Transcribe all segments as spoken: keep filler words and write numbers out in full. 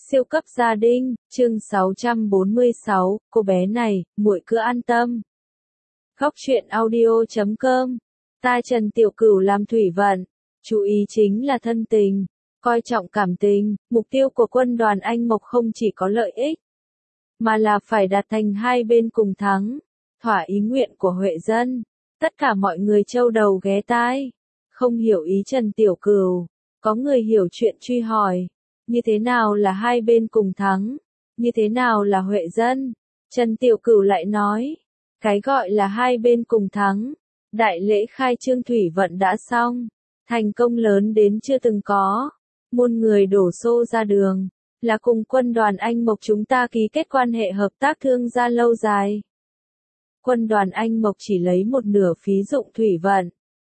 Siêu cấp gia đình, chương sáu trăm bốn mươi sáu, cô bé này, muội cứ an tâm. Góc truyện audio chấm com. Ta Trần Tiểu Cửu làm thủy vận, chú ý chính là thân tình, coi trọng cảm tình, mục tiêu của quân đoàn Anh Mộc không chỉ có lợi ích, mà là phải đạt thành hai bên cùng thắng, thỏa ý nguyện của Huệ dân. Tất cả mọi người châu đầu ghé tai, không hiểu ý Trần Tiểu Cửu, có người hiểu chuyện truy hỏi. Như thế nào là hai bên cùng thắng? Như thế nào là Huệ dân? Trần Tiểu Cửu lại nói, cái gọi là hai bên cùng thắng, đại lễ khai trương thủy vận đã xong, thành công lớn đến chưa từng có, muôn người đổ xô ra đường, là cùng quân đoàn Anh Mộc chúng ta ký kết quan hệ hợp tác thương gia lâu dài. Quân đoàn Anh Mộc chỉ lấy một nửa phí dụng thủy vận.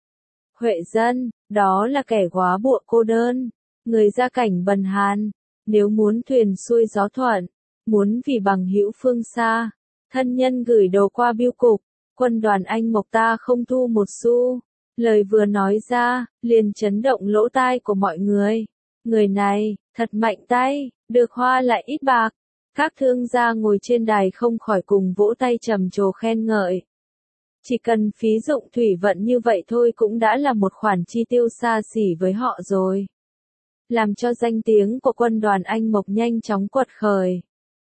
Huệ dân, đó là kẻ góa bụa cô đơn, người gia cảnh bần hàn, nếu muốn thuyền xuôi gió thuận, muốn vì bằng hữu phương xa, thân nhân gửi đồ qua bưu cục, quân đoàn Anh Mộc ta không thu một xu. Lời vừa nói ra, liền chấn động lỗ tai của mọi người. Người này, thật mạnh tay, được hoa lại ít bạc. Các thương gia ngồi trên đài không khỏi cùng vỗ tay trầm trồ khen ngợi. Chỉ cần phí dụng thủy vận như vậy thôi cũng đã là một khoản chi tiêu xa xỉ với họ rồi. Làm cho danh tiếng của quân đoàn Anh Mộc nhanh chóng quật khởi.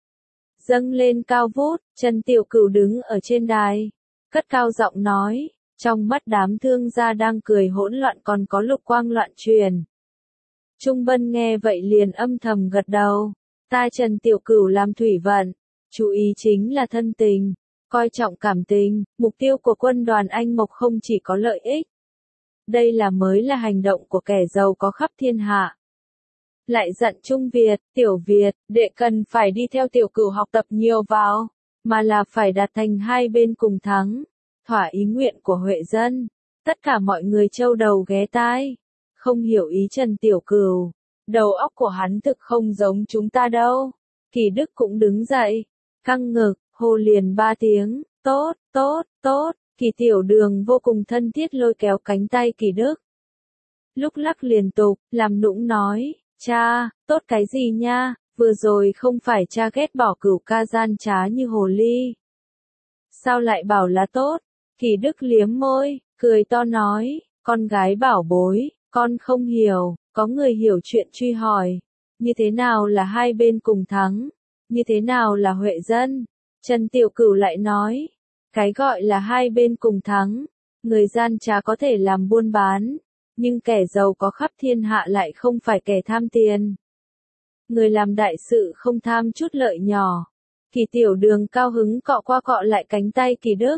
Dâng lên cao vút, Trần Tiểu Cửu đứng ở trên đài, cất cao giọng nói, trong mắt đám thương gia đang cười hỗn loạn còn có lục quang loạn truyền. Trung Bân nghe vậy liền âm thầm gật đầu, ta Trần Tiểu Cửu làm thủy vận, chú ý chính là thân tình, coi trọng cảm tình, mục tiêu của quân đoàn Anh Mộc không chỉ có lợi ích. Đây là mới là hành động của kẻ giàu có khắp thiên hạ. Lại dặn Trung Việt, Tiểu Việt, đệ cần phải đi theo Tiểu Cửu học tập nhiều vào, mà là phải đạt thành hai bên cùng thắng, thỏa ý nguyện của Huệ dân. Tất cả mọi người châu đầu ghé tai, không hiểu ý Trần Tiểu Cửu, đầu óc của hắn thực không giống chúng ta đâu. Kỳ Đức cũng đứng dậy, căng ngực, hô liền ba tiếng, tốt, tốt, tốt. Kỳ Tiểu Đường vô cùng thân thiết lôi kéo cánh tay Kỳ Đức. Lúc lắc liên tục, làm nũng nói, cha, tốt cái gì nha, vừa rồi không phải cha ghét bỏ Cửu ca gian trá như hồ ly. Sao lại bảo là tốt? Kỳ Đức liếm môi, cười to nói, con gái bảo bối, con không hiểu. Có người hiểu chuyện truy hỏi, như thế nào là hai bên cùng thắng? Như thế nào là Huệ dân? Trần Tiểu Cửu lại nói, cái gọi là hai bên cùng thắng, người gian trá có thể làm buôn bán, nhưng kẻ giàu có khắp thiên hạ lại không phải kẻ tham tiền. Người làm đại sự không tham chút lợi nhỏ. Kỳ Tiểu Đường cao hứng cọ qua cọ lại cánh tay Kỳ Đức.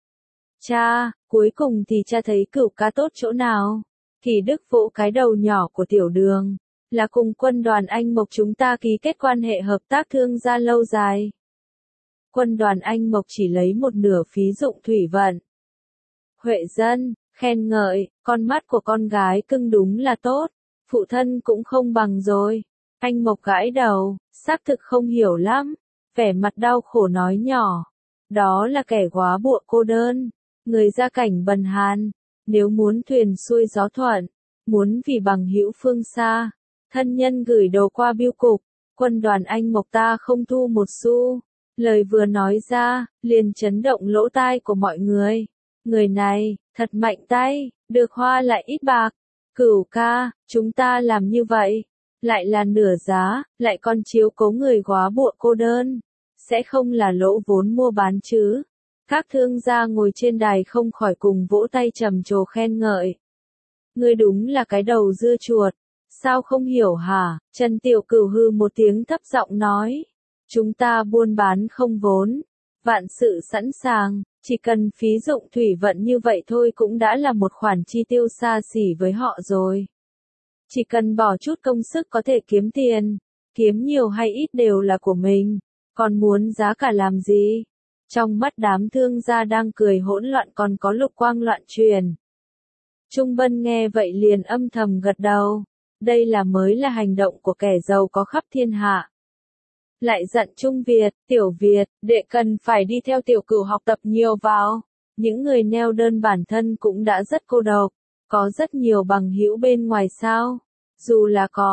Cha, cuối cùng thì cha thấy Cửu ca tốt chỗ nào? Kỳ Đức vỗ cái đầu nhỏ của Tiểu Đường, là cùng quân đoàn Anh Mộc chúng ta ký kết quan hệ hợp tác thương gia lâu dài. Quân đoàn Anh Mộc chỉ lấy một nửa phí dụng thủy vận. Huệ dân, khen ngợi, con mắt của con gái cưng đúng là tốt, phụ thân cũng không bằng rồi. Anh Mộc gãi đầu, xác thực không hiểu lắm, vẻ mặt đau khổ nói nhỏ, đó là kẻ góa bụa cô đơn, người gia cảnh bần hàn, nếu muốn thuyền xuôi gió thuận, muốn vì bằng hữu phương xa, thân nhân gửi đồ qua bưu cục, quân đoàn Anh Mộc ta không thu một xu. Lời vừa nói ra, liền chấn động lỗ tai của mọi người. Người này, thật mạnh tay, được hoa lại ít bạc. Cửu ca, chúng ta làm như vậy, lại là nửa giá, lại còn chiếu cố người góa bụa cô đơn, sẽ không là lỗ vốn mua bán chứ? Các thương gia ngồi trên đài không khỏi cùng vỗ tay trầm trồ khen ngợi. Ngươi đúng là cái đầu dưa chuột, sao không hiểu hả? Trần Tiểu Cửu hư một tiếng thấp giọng nói, chúng ta buôn bán không vốn, vạn sự sẵn sàng, chỉ cần phí dụng thủy vận như vậy thôi cũng đã là một khoản chi tiêu xa xỉ với họ rồi. Chỉ cần bỏ chút công sức có thể kiếm tiền, kiếm nhiều hay ít đều là của mình, còn muốn giá cả làm gì? Trong mắt đám thương gia đang cười hỗn loạn còn có lục quang loạn truyền. Trung Bân nghe vậy liền âm thầm gật đầu, đây là mới là hành động của kẻ giàu có khắp thiên hạ. Lại dặn Trung Việt, Tiểu Việt, đệ cần phải đi theo Tiểu Cửu học tập nhiều vào. Những người neo đơn bản thân cũng đã rất cô độc, có rất nhiều bằng hữu bên ngoài sao. Dù là có,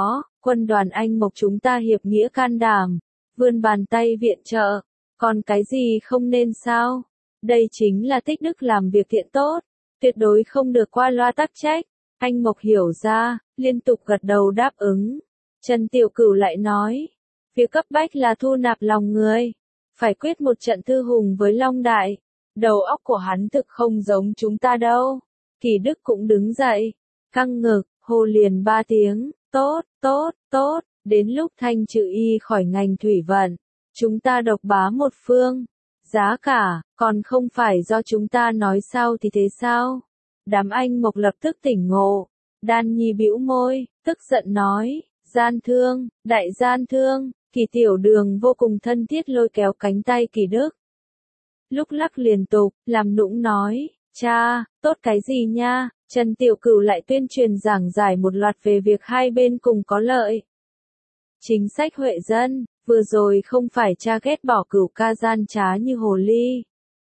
quân đoàn Anh Mộc chúng ta hiệp nghĩa can đảm, vươn bàn tay viện trợ, còn cái gì không nên sao? Đây chính là tích đức làm việc thiện tốt, tuyệt đối không được qua loa tắc trách. Anh Mộc hiểu ra, liên tục gật đầu đáp ứng. Trần Tiểu Cửu lại nói, việc cấp bách là thu nạp lòng người, phải quyết một trận thư hùng với Long Đại. Đầu óc của hắn thực không giống chúng ta đâu. Kỳ Đức cũng đứng dậy, căng ngực, hô liền ba tiếng, tốt, tốt, tốt, đến lúc Thanh trừ y khỏi ngành thủy vận, chúng ta độc bá một phương. Giá cả, còn không phải do chúng ta nói sao thì thế sao? Đám Anh Mộc lập tức tỉnh ngộ. Đan Nhi bĩu môi, tức giận nói, gian thương, đại gian thương. Kỳ Tiểu Đường vô cùng thân thiết lôi kéo cánh tay Kỳ Đức. Lúc lắc liên tục, làm nũng nói, cha, tốt cái gì nha? Trần Tiểu Cửu lại tuyên truyền giảng giải một loạt về việc hai bên cùng có lợi. Chính sách huệ dân, vừa rồi không phải cha ghét bỏ Cửu ca gian trá như hồ ly.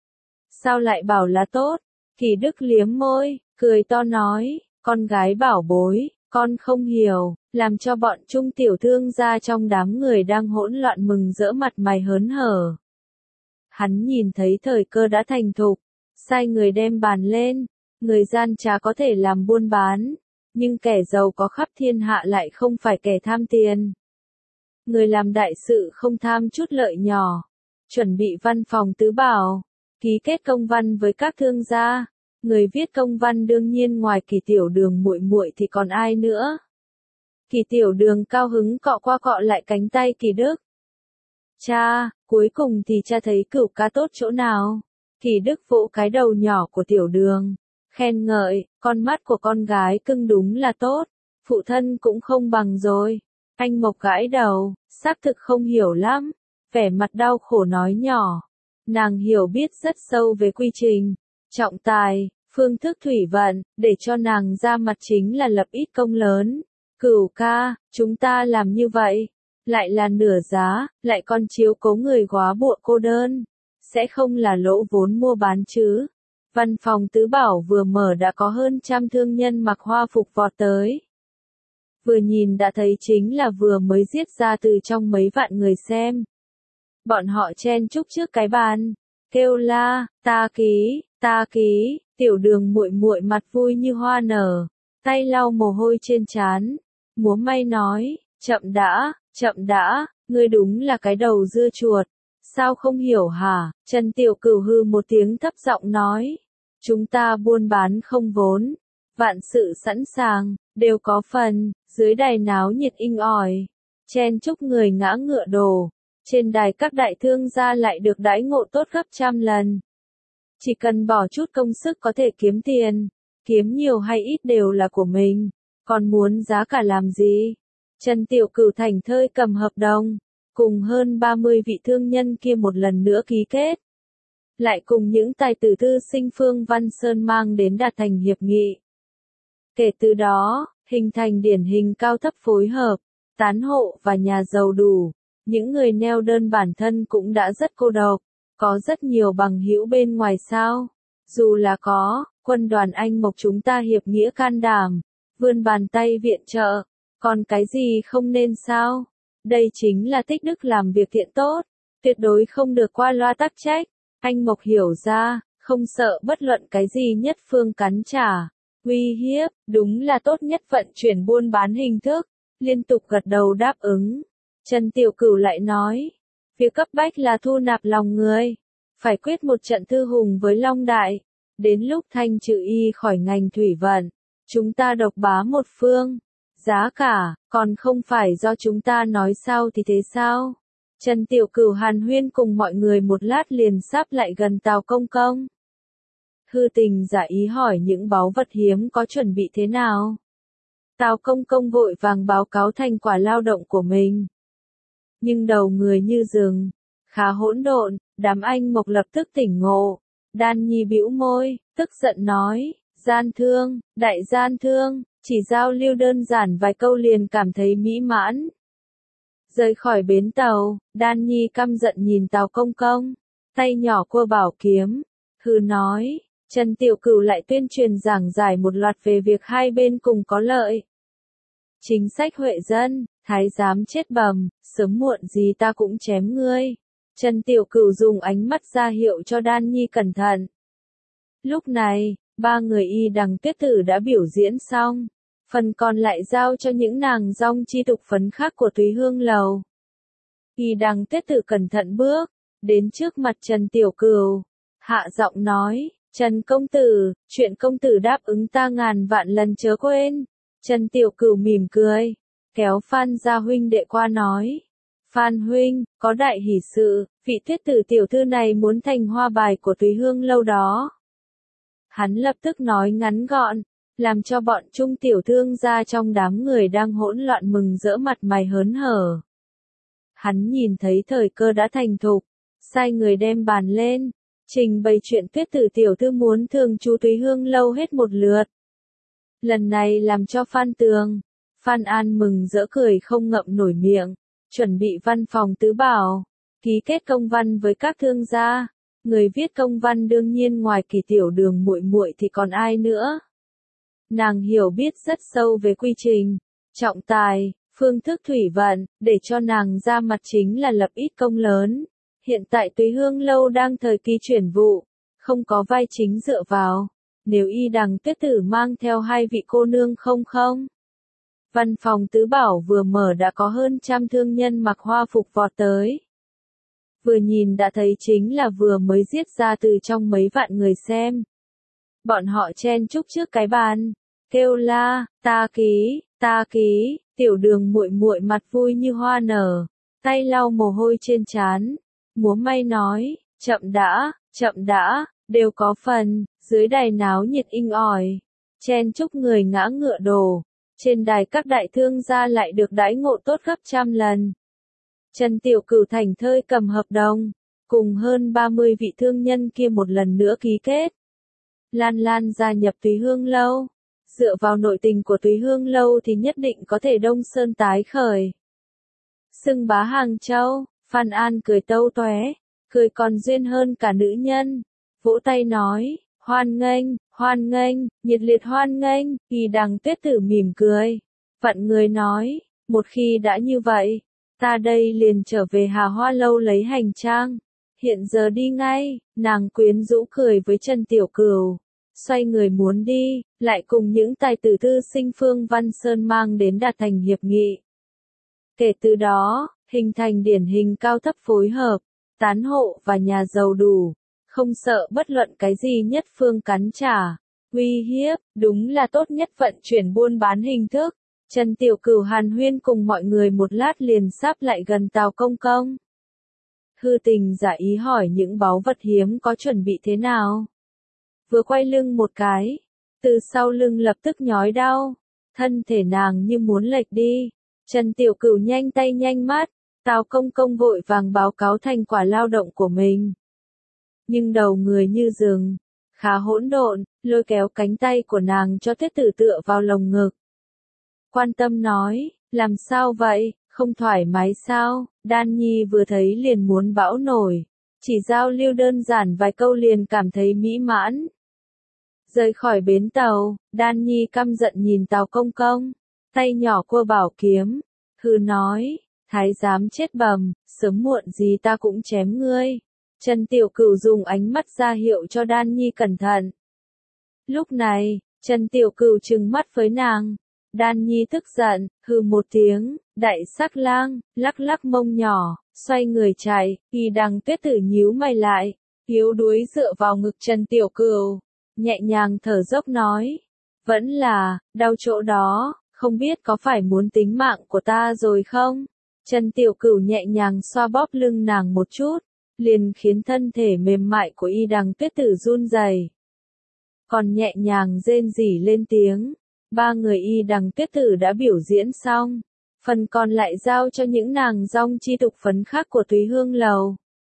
Sao lại bảo là tốt? Kỳ Đức liếm môi, cười to nói, con gái bảo bối, con không hiểu, làm cho bọn trung tiểu thương gia trong đám người đang hỗn loạn mừng rỡ mặt mày hớn hở. Hắn nhìn thấy thời cơ đã thành thục, sai người đem bàn lên, người gian trá có thể làm buôn bán, nhưng kẻ giàu có khắp thiên hạ lại không phải kẻ tham tiền. Người làm đại sự không tham chút lợi nhỏ, chuẩn bị văn phòng tứ bảo, ký kết công văn với các thương gia. Người viết công văn đương nhiên ngoài Kỳ Tiểu Đường muội muội thì còn ai nữa. Kỳ Tiểu Đường cao hứng cọ qua cọ lại cánh tay Kỳ Đức. Cha, cuối cùng thì cha thấy Cửu ca tốt chỗ nào? Kỳ Đức vỗ cái đầu nhỏ của Tiểu Đường, khen ngợi, con mắt của con gái cưng đúng là tốt, phụ thân cũng không bằng rồi. Anh Mộc gãi đầu, xác thực không hiểu lắm, vẻ mặt đau khổ nói nhỏ. Nàng hiểu biết rất sâu về quy trình, trọng tài, phương thức thủy vận, để cho nàng ra mặt chính là lập ít công lớn. Cửu ca, chúng ta làm như vậy, lại là nửa giá, lại còn chiếu cố người góa bụa cô đơn, sẽ không là lỗ vốn mua bán chứ. Văn phòng tứ bảo vừa mở đã có hơn trăm thương nhân mặc hoa phục vọt tới. Vừa nhìn đã thấy chính là vừa mới giết ra từ trong mấy vạn người xem. Bọn họ chen chúc trước cái bàn, kêu la, ta ký, ta ký. Tiểu Đường muội muội mặt vui như hoa nở, tay lau mồ hôi trên trán, múa may nói, chậm đã, chậm đã, ngươi đúng là cái đầu dưa chuột, sao không hiểu hả? Trần Tiểu Cửu hư một tiếng thấp giọng nói, chúng ta buôn bán không vốn, vạn sự sẵn sàng, đều có phần. Dưới đài náo nhiệt inh ỏi, chen chúc người ngã ngựa đổ, trên đài các đại thương gia lại được đãi ngộ tốt gấp trăm lần. Chỉ cần bỏ chút công sức có thể kiếm tiền, kiếm nhiều hay ít đều là của mình, còn muốn giá cả làm gì? Trần Tiểu Cửu thành thơi cầm hợp đồng, cùng hơn ba mươi vị thương nhân kia một lần nữa ký kết. Lại cùng những tài tử thư sinh Phương Văn Sơn mang đến đạt thành hiệp nghị. Kể từ đó, hình thành điển hình cao thấp phối hợp, tán hộ và nhà giàu đủ. Những người neo đơn bản thân cũng đã rất cô độc. Có rất nhiều bằng hữu bên ngoài sao? Dù là có, quân đoàn Anh Mộc chúng ta hiệp nghĩa can đảm, vươn bàn tay viện trợ, còn cái gì không nên sao? Đây chính là tích đức làm việc thiện tốt, tuyệt đối không được qua loa tắc trách. Anh Mộc hiểu ra, không sợ bất luận cái gì nhất phương cắn trả, uy hiếp, đúng là tốt nhất vận chuyển buôn bán hình thức, liên tục gật đầu đáp ứng. Trần Tiểu Cửu lại nói, việc cấp bách là thu nạp lòng người, phải quyết một trận thư hùng với Long Đại, đến lúc Thanh trừ y khỏi ngành thủy vận, chúng ta độc bá một phương. Giá cả, còn không phải do chúng ta nói sao thì thế sao? Trần Tiểu Cửu hàn huyên cùng mọi người một lát liền sắp lại gần Tào Công Công. Hư Tình giả ý hỏi những báu vật hiếm có chuẩn bị thế nào. Tào Công Công vội vàng báo cáo thành quả lao động của mình. Nhưng đầu người như rừng, khá hỗn độn, đám Anh Mộc lập tức tỉnh ngộ. Đan Nhi bĩu môi, tức giận nói, gian thương, đại gian thương, chỉ giao lưu đơn giản vài câu liền cảm thấy mỹ mãn. Rời khỏi bến tàu, Đan Nhi căm giận nhìn Tào Công Công, tay nhỏ cua bảo kiếm, hừ nói, Trần Tiểu Cửu lại tuyên truyền giảng giải một loạt về việc hai bên cùng có lợi. Chính sách huệ dân, Thái giám chết bầm, sớm muộn gì ta cũng chém ngươi. Trần Tiểu Cửu dùng ánh mắt ra hiệu cho Đan Nhi cẩn thận. Lúc này, ba người y đằng tuyết tử đã biểu diễn xong. Phần còn lại giao cho những nàng dong chi tục phấn khác của Thúy Hương Lầu. Y đằng tuyết tử cẩn thận bước, đến trước mặt Trần Tiểu Cửu. Hạ giọng nói, Trần công tử, chuyện công tử đáp ứng ta ngàn vạn lần chớ quên. Trần Tiểu Cửu mỉm cười, kéo Phan gia huynh đệ qua nói. Phan huynh, có đại hỷ sự, vị tuyết tử tiểu thư này muốn thành hoa bài của Thúy Hương Lâu đó. Hắn lập tức nói ngắn gọn, làm cho bọn trung tiểu thương gia trong đám người đang hỗn loạn mừng rỡ mặt mày hớn hở. Hắn nhìn thấy thời cơ đã thành thục, sai người đem bàn lên, trình bày chuyện tuyết tử tiểu thư muốn thường trú Thúy Hương Lâu hết một lượt. Lần này làm cho Phan Tường, Phan An mừng rỡ cười không ngậm nổi miệng, chuẩn bị văn phòng tứ bảo, ký kết công văn với các thương gia. Người viết công văn đương nhiên ngoài Kỳ Tiểu Đường muội muội thì còn ai nữa. Nàng hiểu biết rất sâu về quy trình, trọng tài, phương thức thủy vận, để cho nàng ra mặt chính là lập ít công lớn. Hiện tại Thúy Hương Lâu đang thời kỳ chuyển vụ, không có vai chính dựa vào. Nếu y đằng tuyết tử mang theo hai vị cô nương không không. Văn phòng tứ bảo vừa mở đã có hơn trăm thương nhân mặc hoa phục vọt tới. Vừa nhìn đã thấy chính là vừa mới giết ra từ trong mấy vạn người xem. Bọn họ chen chúc trước cái bàn, kêu la, ta ký, ta ký, Tiểu Đường muội muội mặt vui như hoa nở, tay lau mồ hôi trên trán, múa may nói, chậm đã, chậm đã, đều có phần, dưới đài náo nhiệt inh ỏi, chen chúc người ngã ngựa đổ, trên đài các đại thương gia lại được đãi ngộ tốt gấp trăm lần. Trần Tiểu Cửu thành thơi cầm hợp đồng, cùng hơn ba mươi vị thương nhân kia một lần nữa ký kết. Lan Lan gia nhập Thúy Hương Lâu, dựa vào nội tình của Thúy Hương Lâu thì nhất định có thể Đông Sơn tái khởi. Xưng bá Hàng Châu, Phan An cười tâu tóe, cười còn duyên hơn cả nữ nhân, vỗ tay nói, hoan nghênh, hoan nghênh, nhiệt liệt hoan nghênh, Kỳ đằng tuyết tử mỉm cười, vặn người nói, một khi đã như vậy, ta đây liền trở về Hà Hoa Lâu lấy hành trang, hiện giờ đi ngay. Nàng quyến rũ cười với Trần Tiểu Cửu, xoay người muốn đi, lại cùng những tài tử thư sinh Phương Văn Sơn mang đến đạt thành hiệp nghị. Kể từ đó, hình thành điển hình cao thấp phối hợp, tán hộ và nhà giàu đủ, không sợ bất luận cái gì nhất phương cắn trả, uy hiếp, đúng là tốt nhất vận chuyển buôn bán hình thức. Trần Tiểu Cửu hàn huyên cùng mọi người một lát liền sắp lại gần Tào Công Công. Hư Tình giả ý hỏi những báu vật hiếm có chuẩn bị thế nào. Vừa quay lưng một cái, từ sau lưng lập tức nhói đau, thân thể nàng như muốn lệch đi. Trần Tiểu Cửu nhanh tay nhanh mắt, Tào Công Công vội vàng báo cáo thành quả lao động của mình. Nhưng đầu người như rừng, khá hỗn độn, lôi kéo cánh tay của nàng cho Tuyết Tử tựa vào lồng ngực. Quan tâm nói, làm sao vậy, không thoải mái sao? Đan Nhi vừa thấy liền muốn bão nổi, chỉ giao lưu đơn giản vài câu liền cảm thấy mỹ mãn. Rời khỏi bến tàu, Đan Nhi căm giận nhìn Tào Công Công, tay nhỏ cua bảo kiếm, hừ nói, thái giám chết bầm, sớm muộn gì ta cũng chém ngươi. Trần Tiểu Cửu dùng ánh mắt ra hiệu cho Đan Nhi cẩn thận. Lúc này, Trần Tiểu Cửu trừng mắt với nàng. Đan Nhi tức giận, hừ một tiếng, đại sắc lang, lắc lắc mông nhỏ, xoay người chạy, Kỳ đằng tuyết tử nhíu mày lại, yếu đuối dựa vào ngực Trần Tiểu Cửu, nhẹ nhàng thở dốc nói, vẫn là, đau chỗ đó, không biết có phải muốn tính mạng của ta rồi không? Trần Tiểu Cửu nhẹ nhàng xoa bóp lưng nàng một chút, liền khiến thân thể mềm mại của y đằng tuyết tử run rẩy, còn nhẹ nhàng rên rỉ lên tiếng. Ba người y đằng tuyết tử đã biểu diễn xong, phần còn lại giao cho những nàng dong chi tục phấn khác của Thúy Hương Lầu.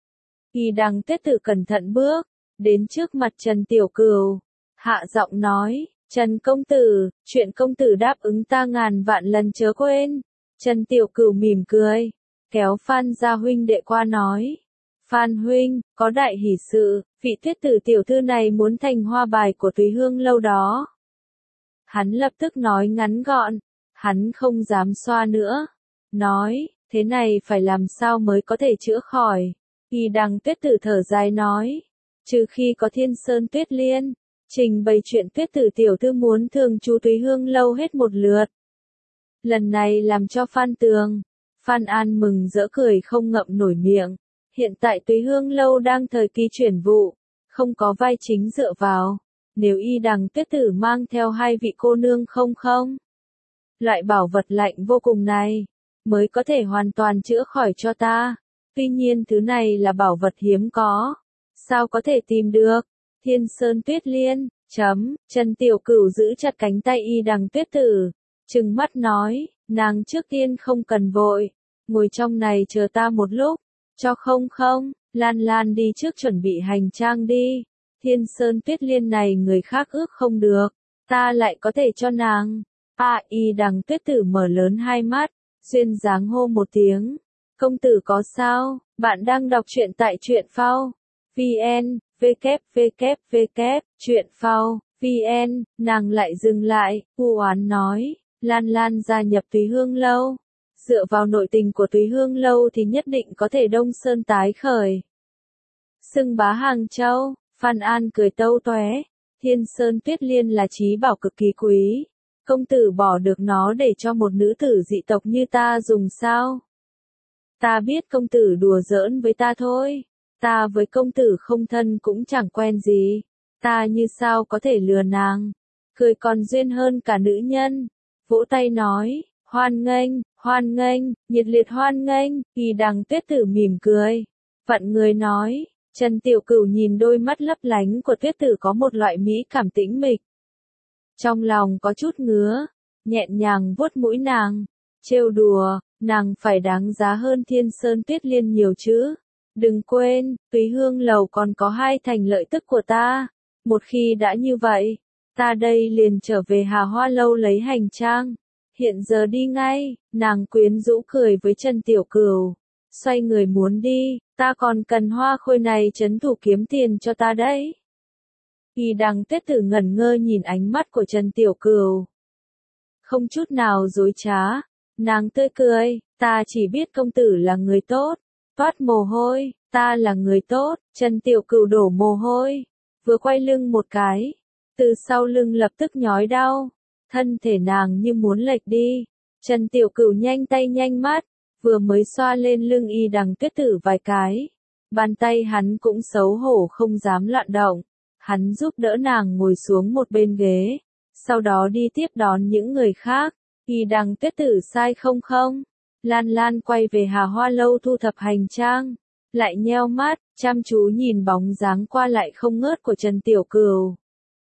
Y đằng tuyết tử cẩn thận bước, đến trước mặt Trần Tiểu Cửu, hạ giọng nói, Trần công tử, chuyện công tử đáp ứng ta ngàn vạn lần chớ quên. Trần Tiểu Cửu mỉm cười, kéo Phan gia huynh đệ qua nói, Phan huynh, có đại hỷ sự, vị tuyết tử tiểu thư này muốn thành hoa bài của Thúy Hương Lâu đó. Hắn lập tức nói ngắn gọn, hắn không dám xoa nữa. nói, thế này phải làm sao mới có thể chữa khỏi. Y Đằng Tuyết Tử thở dài nói, trừ khi có Thiên Sơn Tuyết Liên, trình bày chuyện Tuyết Tử tiểu thư muốn thường trú Túy Hương lâu hết một lượt. Lần này làm cho Phan Tường, Phan An mừng rỡ cười không ngậm nổi miệng. Hiện tại Túy Hương lâu đang thời kỳ chuyển vụ, không có vai chính dựa vào. Nếu Y Đằng Tuyết Tử mang theo hai vị cô nương không không, loại bảo vật lạnh vô cùng này, mới có thể hoàn toàn chữa khỏi cho ta. Tuy nhiên thứ này là bảo vật hiếm có, sao có thể tìm được? Thiên Sơn Tuyết Liên, chấm, Trần Tiểu Cửu giữ chặt cánh tay Y Đằng Tuyết Tử, trừng mắt nói, nàng trước tiên không cần vội, ngồi trong này chờ ta một lúc, cho không không, Lan Lan đi trước chuẩn bị hành trang đi. Thiên Sơn Tuyết Liên này người khác ước không được, ta lại có thể cho nàng. À, Y Đằng Tuyết Tử mở lớn hai mắt, duyên dáng hô một tiếng. Công tử có sao? Bạn đang đọc truyện tại truyện phao. vn, www, truyện phao, vn, nàng lại dừng lại, u oán nói, Lan Lan gia nhập Túy Hương lâu. Dựa vào nội tình của Túy Hương lâu thì nhất định có thể Đông Sơn tái khởi. Xưng bá Hàng Châu, Phan An cười tâu toé, Thiên Sơn Tuyết Liên là trí bảo cực kỳ quý. Công tử bỏ được nó để cho một nữ tử dị tộc như ta dùng sao? Ta biết công tử đùa giỡn với ta thôi. Ta với công tử không thân cũng chẳng quen gì. Ta như sao có thể lừa nàng? Cười còn duyên hơn cả nữ nhân. Vỗ tay nói, hoan nghênh, hoan nghênh, nhiệt liệt hoan nghênh. Y Đằng Tuyết Tử mỉm cười. Vặn người nói, Trần Tiểu Cửu nhìn đôi mắt lấp lánh của Tuyết Tử có một loại mỹ cảm tĩnh mịch. Trong lòng có chút ngứa, nhẹ nhàng vuốt mũi nàng, trêu đùa, nàng phải đáng giá hơn Thiên Sơn Tuyết Liên nhiều chứ. Đừng quên, Túy Hương lầu còn có hai thành lợi tức của ta. Một khi đã như vậy, ta đây liền trở về Hà Hoa lâu lấy hành trang. Hiện giờ đi ngay, nàng quyến rũ cười với Trần Tiểu Cửu. Xoay người muốn đi, ta còn cần Hoa Khôi này trấn thủ kiếm tiền cho ta đấy. Y Đằng Tuyết Tử ngẩn ngơ nhìn ánh mắt của Trần Tiểu Cửu. Không chút nào dối trá, nàng tươi cười, ta chỉ biết công tử là người tốt. Toát mồ hôi, ta là người tốt. Trần Tiểu Cửu đổ mồ hôi, vừa quay lưng một cái, từ sau lưng lập tức nhói đau, thân thể nàng như muốn lệch đi. Trần Tiểu Cửu nhanh tay nhanh mắt, vừa mới xoa lên lưng Y Đằng Tuyết Tử vài cái, bàn tay hắn cũng xấu hổ không dám loạn động. Hắn giúp đỡ nàng ngồi xuống một bên ghế, sau đó đi tiếp đón những người khác. Y Đằng Tuyết Tử sai không không, Lan Lan quay về Hà Hoa lâu thu thập hành trang, lại nheo mắt, chăm chú nhìn bóng dáng qua lại không ngớt của Trần Tiểu Cửu.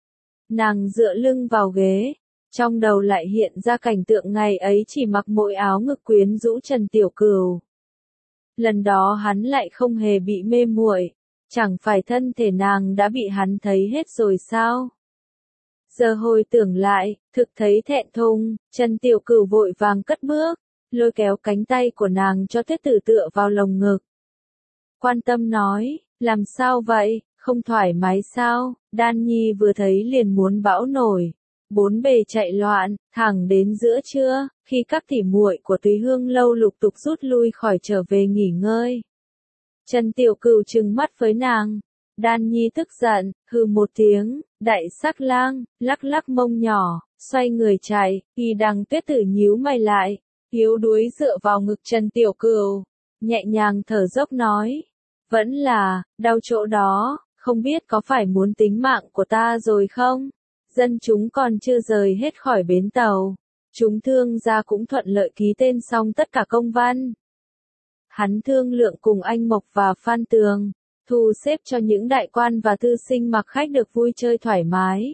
Nàng dựa lưng vào ghế, trong đầu lại hiện ra cảnh tượng ngày ấy chỉ mặc mỗi áo ngực quyến rũ Trần Tiểu Cửu. Lần đó hắn lại không hề bị mê muội, chẳng phải thân thể nàng đã bị hắn thấy hết rồi sao? Giờ hồi tưởng lại, thực thấy thẹn thùng, Trần Tiểu Cửu vội vàng cất bước, lôi kéo cánh tay của nàng cho Tuyết Tử tựa vào lồng ngực. Quan tâm nói, làm sao vậy, không thoải mái sao? Đan Nhi vừa thấy liền muốn bão nổi, bốn bề chạy loạn, thẳng đến giữa trưa, khi các tỉ muội của Túy Hương lâu lục tục rút lui khỏi trở về nghỉ ngơi. Trần Tiểu Cửu trừng mắt với nàng. Đan Nhi tức giận, hừ một tiếng, đại sắc lang, lắc lắc mông nhỏ, xoay người chạy. Y Đằng Tuyết Tử nhíu mày lại, yếu đuối dựa vào ngực Trần Tiểu Cửu, nhẹ nhàng thở dốc nói, vẫn là, đau chỗ đó, không biết có phải muốn tính mạng của ta rồi không? Dân chúng còn chưa rời hết khỏi bến tàu, chúng thương gia cũng thuận lợi ký tên xong tất cả công văn. Hắn thương lượng cùng anh Mộc và Phan Tường, thu xếp cho những đại quan và thư sinh mặc khách được vui chơi thoải mái.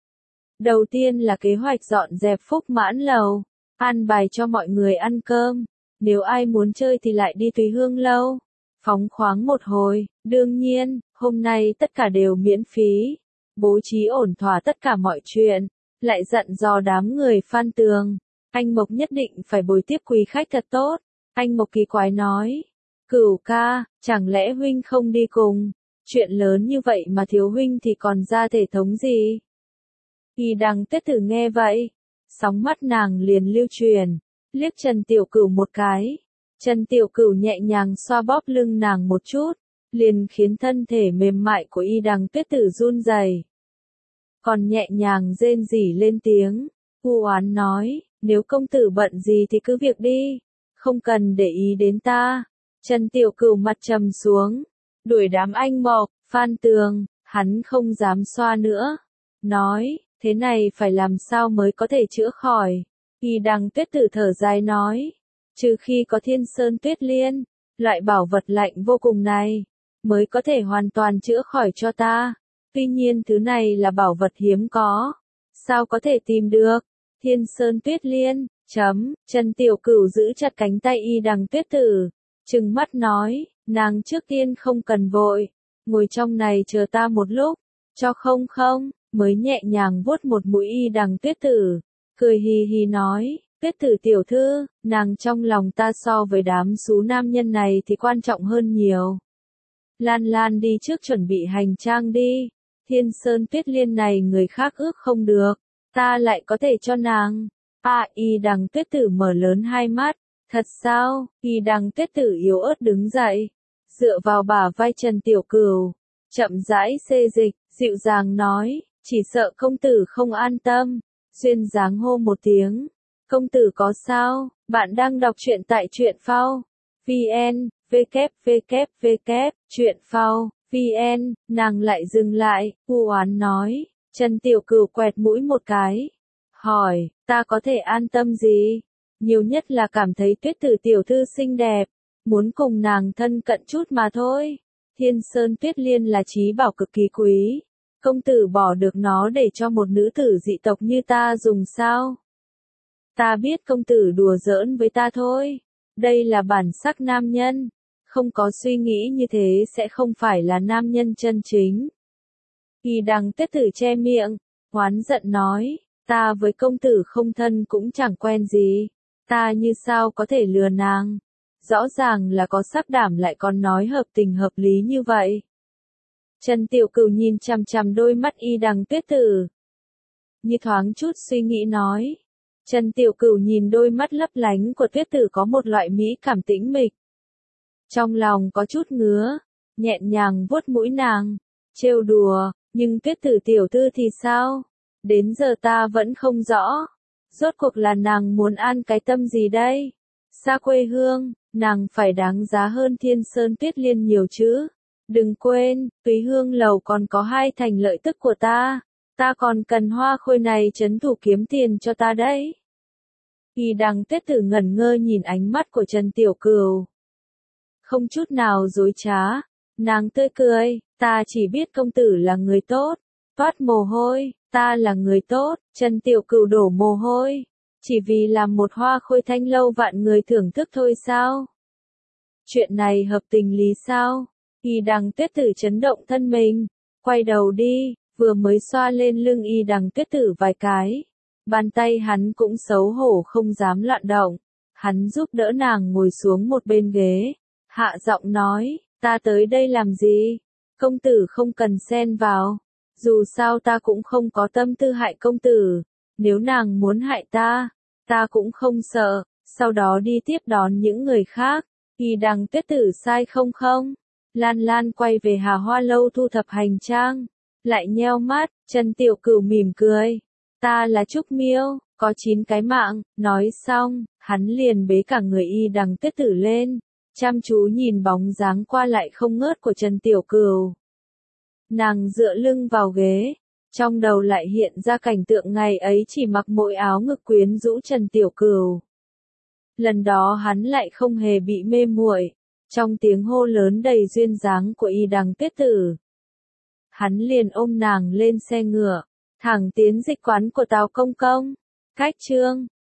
Đầu tiên là kế hoạch dọn dẹp Phúc Mãn lầu, an bài cho mọi người ăn cơm, nếu ai muốn chơi thì lại đi Túy Hương lâu, phóng khoáng một hồi. Đương nhiên, hôm nay tất cả đều miễn phí, bố trí ổn thỏa tất cả mọi chuyện, lại dặn dò đám người Phan Tường, anh Mộc nhất định phải bồi tiếp quý khách thật tốt. Anh Mộc kỳ quái nói, Cửu ca, chẳng lẽ huynh không đi cùng? Chuyện lớn như vậy mà thiếu huynh thì còn ra thể thống gì? Y Đằng Tuyết Tử nghe vậy, sóng mắt nàng liền lưu truyền, liếc Trần Tiểu Cửu một cái. Trần Tiểu Cửu nhẹ nhàng xoa bóp lưng nàng một chút, liền khiến thân thể mềm mại của Y Đằng Tuyết Tử run rẩy. Còn nhẹ nhàng rên rỉ lên tiếng, u oán nói, nếu công tử bận gì thì cứ việc đi, không cần để ý đến ta. Trần Tiểu Cửu mặt trầm xuống, đuổi đám anh Mộc, Phan Tường, hắn không dám xoa nữa. Nói, thế này phải làm sao mới có thể chữa khỏi. Y Đằng Tuyết Tử thở dài nói, trừ khi có Thiên Sơn Tuyết Liên, loại bảo vật lạnh vô cùng này, mới có thể hoàn toàn chữa khỏi cho ta. Tuy nhiên thứ này là bảo vật hiếm có, sao có thể tìm được? Thiên Sơn Tuyết Liên, chấm, Trần Tiểu Cửu giữ chặt cánh tay Y Đằng Tuyết Tử, trừng mắt nói, nàng trước tiên không cần vội, ngồi trong này chờ ta một lúc, cho không không, mới nhẹ nhàng vuốt một mũi Y Đằng Tuyết Tử, cười hì hì nói, Tuyết Tử tiểu thư, nàng trong lòng ta so với đám sú nam nhân này thì quan trọng hơn nhiều. Lan Lan đi trước chuẩn bị hành trang đi, Thiên Sơn Tuyết Liên này người khác ước không được, ta lại có thể cho nàng. À, Y Đằng Tuyết Tử mở lớn hai mắt, thật sao? Y Đằng Tuyết Tử yếu ớt đứng dậy, dựa vào bả vai Trần Tiểu Cửu, chậm rãi xê dịch, dịu dàng nói, chỉ sợ công tử không an tâm. Duyên dáng hô một tiếng, công tử có sao? Bạn đang đọc truyện tại truyện phao vn, www, truyện phao vn, nàng lại dừng lại, u oán nói, Trần Tiểu Cửu quẹt mũi một cái, hỏi, ta có thể an tâm gì? Nhiều nhất là cảm thấy Tuyết Tử tiểu thư xinh đẹp, muốn cùng nàng thân cận chút mà thôi. Thiên Sơn Tuyết Liên là trí bảo cực kỳ quý, công tử bỏ được nó để cho một nữ tử dị tộc như ta dùng sao? Ta biết công tử đùa giỡn với ta thôi, đây là bản sắc nam nhân, không có suy nghĩ như thế sẽ không phải là nam nhân chân chính. Y Đằng Tuyết Tử che miệng, oán giận nói, ta với công tử không thân cũng chẳng quen gì, ta như sao có thể lừa nàng, rõ ràng là có sắc đảm lại còn nói hợp tình hợp lý như vậy. Trần Tiểu Cửu nhìn chằm chằm đôi mắt Y Đằng Tuyết Tử, như thoáng chút suy nghĩ nói. Trần Tiểu Cửu nhìn đôi mắt lấp lánh của Tuyết Tử có một loại mỹ cảm tĩnh mịch. Trong lòng có chút ngứa, nhẹ nhàng vuốt mũi nàng, trêu đùa, nhưng Tuyết Tử tiểu thư thì sao? Đến giờ ta vẫn không rõ. Rốt cuộc là nàng muốn an cái tâm gì đây? Xa quê hương, nàng phải đáng giá hơn Thiên Sơn Tuyết Liên nhiều chứ. Đừng quên, Túy Hương Lầu còn có hai thành lợi tức của ta. Ta còn cần hoa khôi này trấn thủ kiếm tiền cho ta đấy. Y Đằng Tuyết Tử ngẩn ngơ nhìn ánh mắt của Trần Tiểu Cửu. Không chút nào dối trá, nàng tươi cười, ta chỉ biết công tử là người tốt. Toát mồ hôi, ta là người tốt, Trần Tiểu Cửu đổ mồ hôi. Chỉ vì làm một hoa khôi thanh lâu vạn người thưởng thức thôi sao? Chuyện này hợp tình lý sao? Y Đằng Tuyết Tử chấn động thân mình, quay đầu đi, vừa mới xoa lên lưng Y Đằng Tuyết Tử vài cái. Bàn tay hắn cũng xấu hổ không dám loạn động. Hắn giúp đỡ nàng ngồi xuống một bên ghế, hạ giọng nói, ta tới đây làm gì? Công tử không cần xen vào. Dù sao ta cũng không có tâm tư hại công tử. Nếu nàng muốn hại ta, ta cũng không sợ. Sau đó đi tiếp đón những người khác. Y Đằng Tuyết Tử sai không không? Lan Lan quay về Hà Hoa Lâu thu thập hành trang. Lại nheo mắt, Trần Tiểu Cửu mỉm cười. Ta là Trúc Miêu, có chín cái mạng, nói xong, hắn liền bế cả người Y Đằng Tuyết Tử lên, chăm chú nhìn bóng dáng qua lại không ngớt của Trần Tiểu Cửu. Nàng dựa lưng vào ghế, trong đầu lại hiện ra cảnh tượng ngày ấy chỉ mặc mỗi áo ngực quyến rũ Trần Tiểu Cửu. Lần đó hắn lại không hề bị mê muội, trong tiếng hô lớn đầy duyên dáng của Y Đằng Tuyết Tử. Hắn liền ôm nàng lên xe ngựa, thẳng tiến dịch quán của Tào Công Công. Cách chương